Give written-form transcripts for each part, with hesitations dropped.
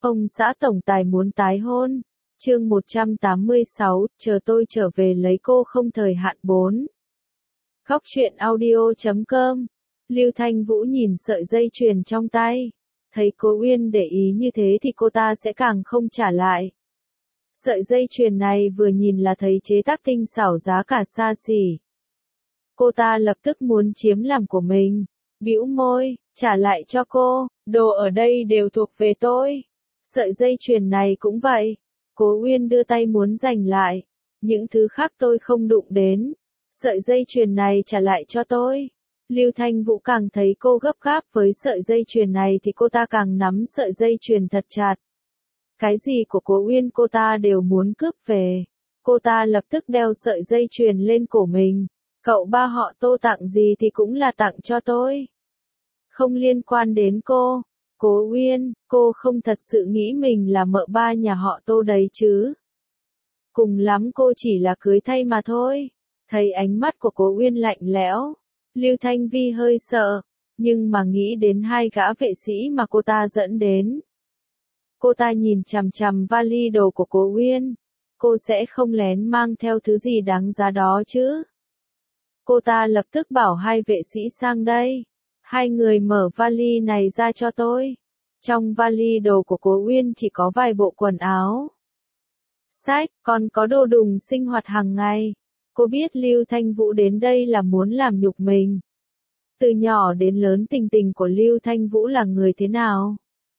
Ông xã tổng tài muốn tái hôn. Chương 186, chờ tôi trở về lấy cô không thời hạn 4. Góc truyện audio.com. Lưu Thanh Vũ nhìn sợi dây chuyền trong tay. Thấy cô Uyên để ý như thế thì cô ta sẽ càng không trả lại. Sợi dây chuyền này vừa nhìn là thấy chế tác tinh xảo giá cả xa xỉ. Cô ta lập tức muốn chiếm làm của mình. Bĩu môi, trả lại cho cô, đồ ở đây đều thuộc về tôi. Sợi dây chuyền này cũng vậy. Cố Uyên đưa tay muốn giành lại. Những thứ khác tôi không đụng đến. Sợi dây chuyền này trả lại cho tôi. Lưu Thanh Vũ càng thấy cô gấp gáp với sợi dây chuyền này thì cô ta càng nắm sợi dây chuyền thật chặt. Cái gì của Cố Uyên cô ta đều muốn cướp về. Cô ta lập tức đeo sợi dây chuyền lên cổ mình. Cậu ba họ Tô tặng gì thì cũng là tặng cho tôi. Không liên quan đến cô. Cố Uyên, cô không thật sự nghĩ mình là mợ ba nhà họ Tô đấy chứ. Cùng lắm cô chỉ là cưới thay mà thôi. Thấy ánh mắt của Cố Uyên lạnh lẽo, Lưu Thanh Vi hơi sợ, nhưng mà nghĩ đến hai gã vệ sĩ mà cô ta dẫn đến. Cô ta nhìn chằm chằm vali đồ của Cố Uyên. Cô sẽ không lén mang theo thứ gì đáng giá đó chứ. Cô ta lập tức bảo hai vệ sĩ sang đây. Hai người mở vali này ra cho tôi. Trong vali đồ của Cố Uyên chỉ có vài bộ quần áo. Sách, còn có đồ đùng sinh hoạt hàng ngày. Cô biết Lưu Thanh Vũ đến đây là muốn làm nhục mình. Từ nhỏ đến lớn tình tình của Lưu Thanh Vũ là người thế nào?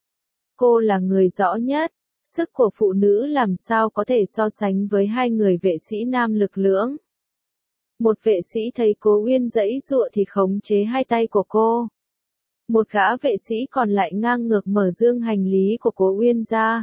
Cô là người rõ nhất. Sức của phụ nữ làm sao có thể so sánh với hai người vệ sĩ nam lực lưỡng. Một vệ sĩ thấy Cố Uyên giãy giụa thì khống chế hai tay của cô. Một gã vệ sĩ còn lại ngang ngược mở dương hành lý của Cố Uyên ra.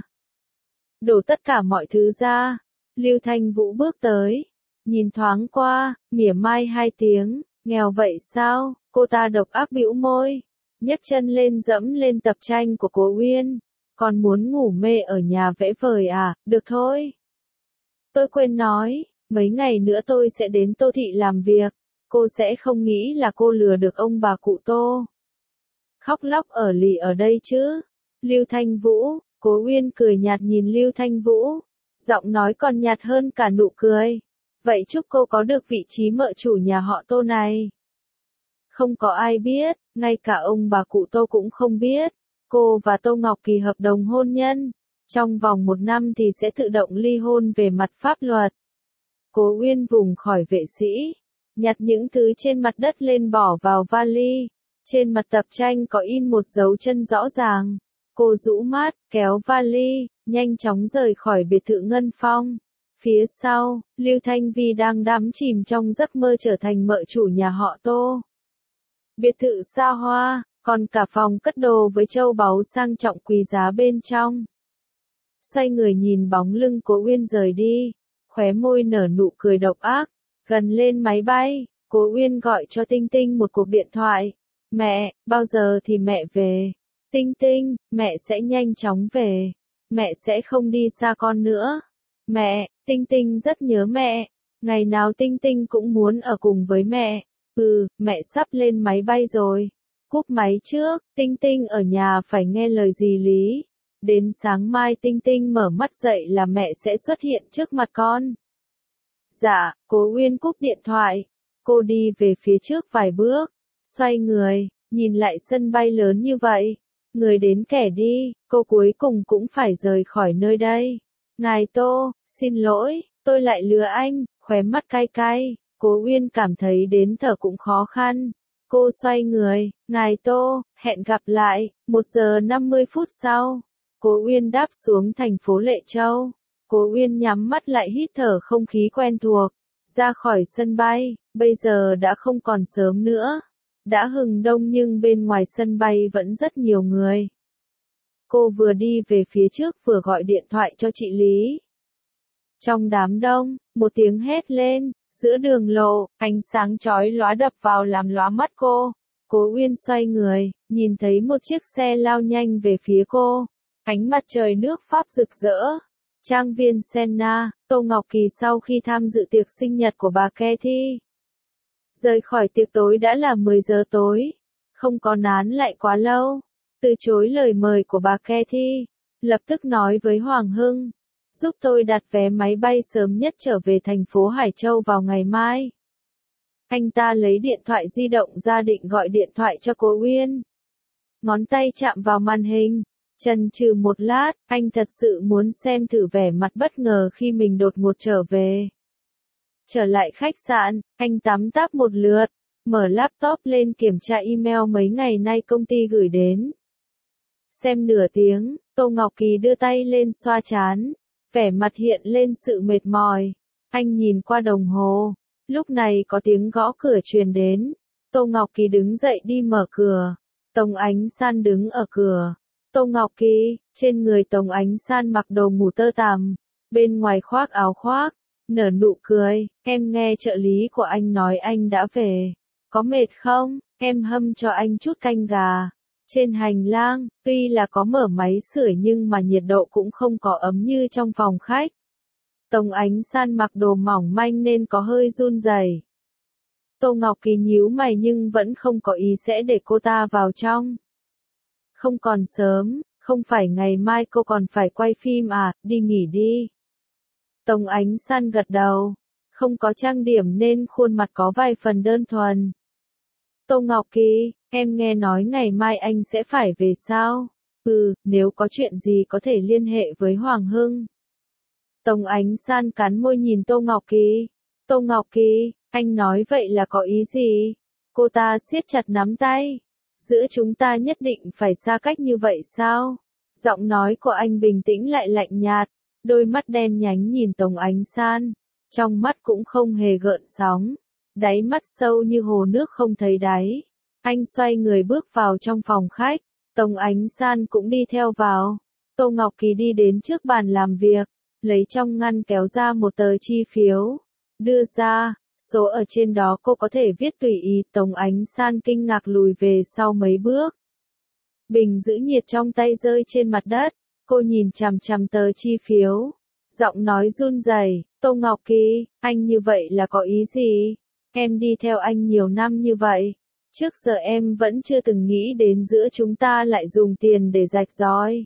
Đổ tất cả mọi thứ ra. Lưu Thanh Vũ bước tới. Nhìn thoáng qua, mỉa mai hai tiếng. Nghèo vậy sao? Cô ta độc ác bĩu môi. Nhấc chân lên dẫm lên tập tranh của Cố Uyên. Còn muốn ngủ mê ở nhà vẽ vời à? Được thôi. Tôi quên nói. Mấy ngày nữa tôi sẽ đến Tô Thị làm việc. Cô sẽ không nghĩ là cô lừa được ông bà cụ Tô. Khóc lóc ở lì ở đây chứ. Lưu Thanh Vũ, Cố Uyên cười nhạt nhìn Lưu Thanh Vũ. Giọng nói còn nhạt hơn cả nụ cười. Vậy chúc cô có được vị trí mợ chủ nhà họ Tô này. Không có ai biết, ngay cả ông bà cụ Tô cũng không biết. Cô và Tô Ngọc Kỳ hợp đồng hôn nhân. Trong vòng 1 năm thì sẽ tự động ly hôn về mặt pháp luật. Cố Uyên vùng khỏi vệ sĩ, nhặt những thứ trên mặt đất lên bỏ vào vali. Trên mặt tập tranh có in một dấu chân rõ ràng. Cô rũ mắt, kéo vali, nhanh chóng rời khỏi biệt thự Ngân Phong. Phía sau, Lưu Thanh Vi đang đắm chìm trong giấc mơ trở thành mợ chủ nhà họ Tô. Biệt thự xa hoa, còn cả phòng cất đồ với châu báu sang trọng quý giá bên trong. Xoay người nhìn bóng lưng Cố Uyên rời đi. Khóe môi nở nụ cười độc ác. Gần lên máy bay, Cố Uyên gọi cho Tinh Tinh một cuộc điện thoại. Mẹ, bao giờ thì mẹ về? Tinh Tinh, mẹ sẽ nhanh chóng về. Mẹ sẽ không đi xa con nữa. Mẹ, Tinh Tinh rất nhớ mẹ. Ngày nào Tinh Tinh cũng muốn ở cùng với mẹ. Mẹ sắp lên máy bay rồi. Cúp máy trước, Tinh Tinh ở nhà phải nghe lời dì Lý. Đến sáng mai Tinh Tinh mở mắt dậy là mẹ sẽ xuất hiện trước mặt con. Dạ, Cố Uyên cúp điện thoại. Cô đi về phía trước vài bước. Xoay người, nhìn lại sân bay lớn như vậy. Người đến kẻ đi, cô cuối cùng cũng phải rời khỏi nơi đây. Ngài Tô, xin lỗi, tôi lại lừa anh, khóe mắt cay cay. Cố Uyên cảm thấy đến thở cũng khó khăn. Cô xoay người, Ngài Tô, hẹn gặp lại, 1 giờ 50 phút sau. Cố Uyên đáp xuống thành phố Lệ Châu. Cố Uyên nhắm mắt lại hít thở không khí quen thuộc. Ra khỏi sân bay, bây giờ đã không còn sớm nữa. Đã hừng đông nhưng bên ngoài sân bay vẫn rất nhiều người. Cô vừa đi về phía trước vừa gọi điện thoại cho chị Lý. Trong đám đông, một tiếng hét lên, giữa đường lộ, ánh sáng chói lóa đập vào làm lóa mắt cô. Cố Uyên xoay người, nhìn thấy một chiếc xe lao nhanh về phía cô. Ánh mặt trời nước Pháp rực rỡ. Trang viên Senna, Tô Ngọc Kỳ sau khi tham dự tiệc sinh nhật của bà Cathy. Rời khỏi tiệc tối đã là 10 giờ tối. Không có nán lại quá lâu. Từ chối lời mời của bà Cathy. lập tức nói với Hoàng Hưng, giúp tôi đặt vé máy bay sớm nhất trở về thành phố Hải Châu vào ngày mai. Anh ta lấy điện thoại di động ra định gọi điện thoại cho cô Uyên. Ngón tay chạm vào màn hình, chần chừ một lát, anh thật sự muốn xem thử vẻ mặt bất ngờ khi mình đột ngột trở về. Trở lại khách sạn, anh tắm táp một lượt, mở laptop lên kiểm tra email mấy ngày nay công ty gửi đến. Xem nửa tiếng, Tô Ngọc Kỳ đưa tay lên xoa trán, vẻ mặt hiện lên sự mệt mỏi. Anh nhìn qua đồng hồ, lúc này có tiếng gõ cửa truyền đến. Tô Ngọc Kỳ đứng dậy đi mở cửa. Tống Ánh San đứng ở cửa. Tô Ngọc Kỳ, trên người Tống Ánh San mặc đồ ngủ tơ tằm, bên ngoài khoác áo khoác, nở nụ cười, em nghe trợ lý của anh nói anh đã về. Có mệt không? Em hâm cho anh chút canh gà. Trên hành lang, tuy là có mở máy sưởi nhưng mà nhiệt độ cũng không có ấm như trong phòng khách. Tống Ánh San mặc đồ mỏng manh nên có hơi run rẩy. Tô Ngọc Kỳ nhíu mày nhưng vẫn không có ý sẽ để cô ta vào trong. Không còn sớm, không phải ngày mai cô còn phải quay phim à, đi nghỉ đi. Tống Ánh San gật đầu, không có trang điểm nên khuôn mặt có vài phần đơn thuần. Tô Ngọc Kỳ, em nghe nói ngày mai anh sẽ phải về sao? Nếu có chuyện gì có thể liên hệ với Hoàng Hưng. Tống Ánh San cắn môi nhìn Tô Ngọc Kỳ. Tô Ngọc Kỳ, anh nói vậy là có ý gì? Cô ta siết chặt nắm tay. Giữa chúng ta nhất định phải xa cách như vậy sao? Giọng nói của anh bình tĩnh lại lạnh nhạt, đôi mắt đen nhánh nhìn Tống Ánh San, trong mắt cũng không hề gợn sóng, đáy mắt sâu như hồ nước không thấy đáy. Anh xoay người bước vào trong phòng khách, Tống Ánh San cũng đi theo vào. Tô Ngọc Kỳ đi đến trước bàn làm việc, lấy trong ngăn kéo ra một tờ chi phiếu, đưa ra, số ở trên đó cô có thể viết tùy ý. Tống Ánh San kinh ngạc lùi về sau mấy bước. Bình giữ nhiệt trong tay rơi trên mặt đất, cô nhìn chằm chằm tờ chi phiếu, giọng nói run rẩy, Tô Ngọc Kỳ, anh như vậy là có ý gì? Em đi theo anh nhiều năm như vậy, trước giờ em vẫn chưa từng nghĩ đến giữa chúng ta lại dùng tiền để rạch ròi.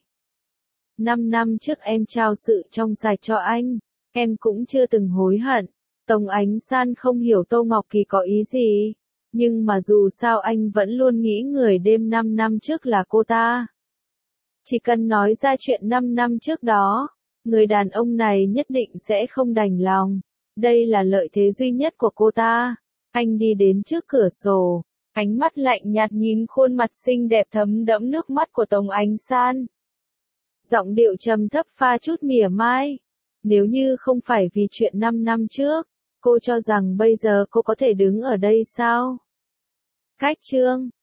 5 năm trước em trao sự trong sạch cho anh, em cũng chưa từng hối hận. Tống Ánh San không hiểu Tô Ngọc Kỳ có ý gì, nhưng mà dù sao anh vẫn luôn nghĩ người đêm 5 năm trước là cô ta. Chỉ cần nói ra chuyện 5 năm trước đó, người đàn ông này nhất định sẽ không đành lòng. Đây là lợi thế duy nhất của cô ta. Anh đi đến trước cửa sổ, ánh mắt lạnh nhạt nhìn khuôn mặt xinh đẹp thấm đẫm nước mắt của Tống Ánh San. Giọng điệu trầm thấp pha chút mỉa mai. Nếu như không phải vì chuyện 5 năm trước, cô cho rằng bây giờ cô có thể đứng ở đây sao? Cách chương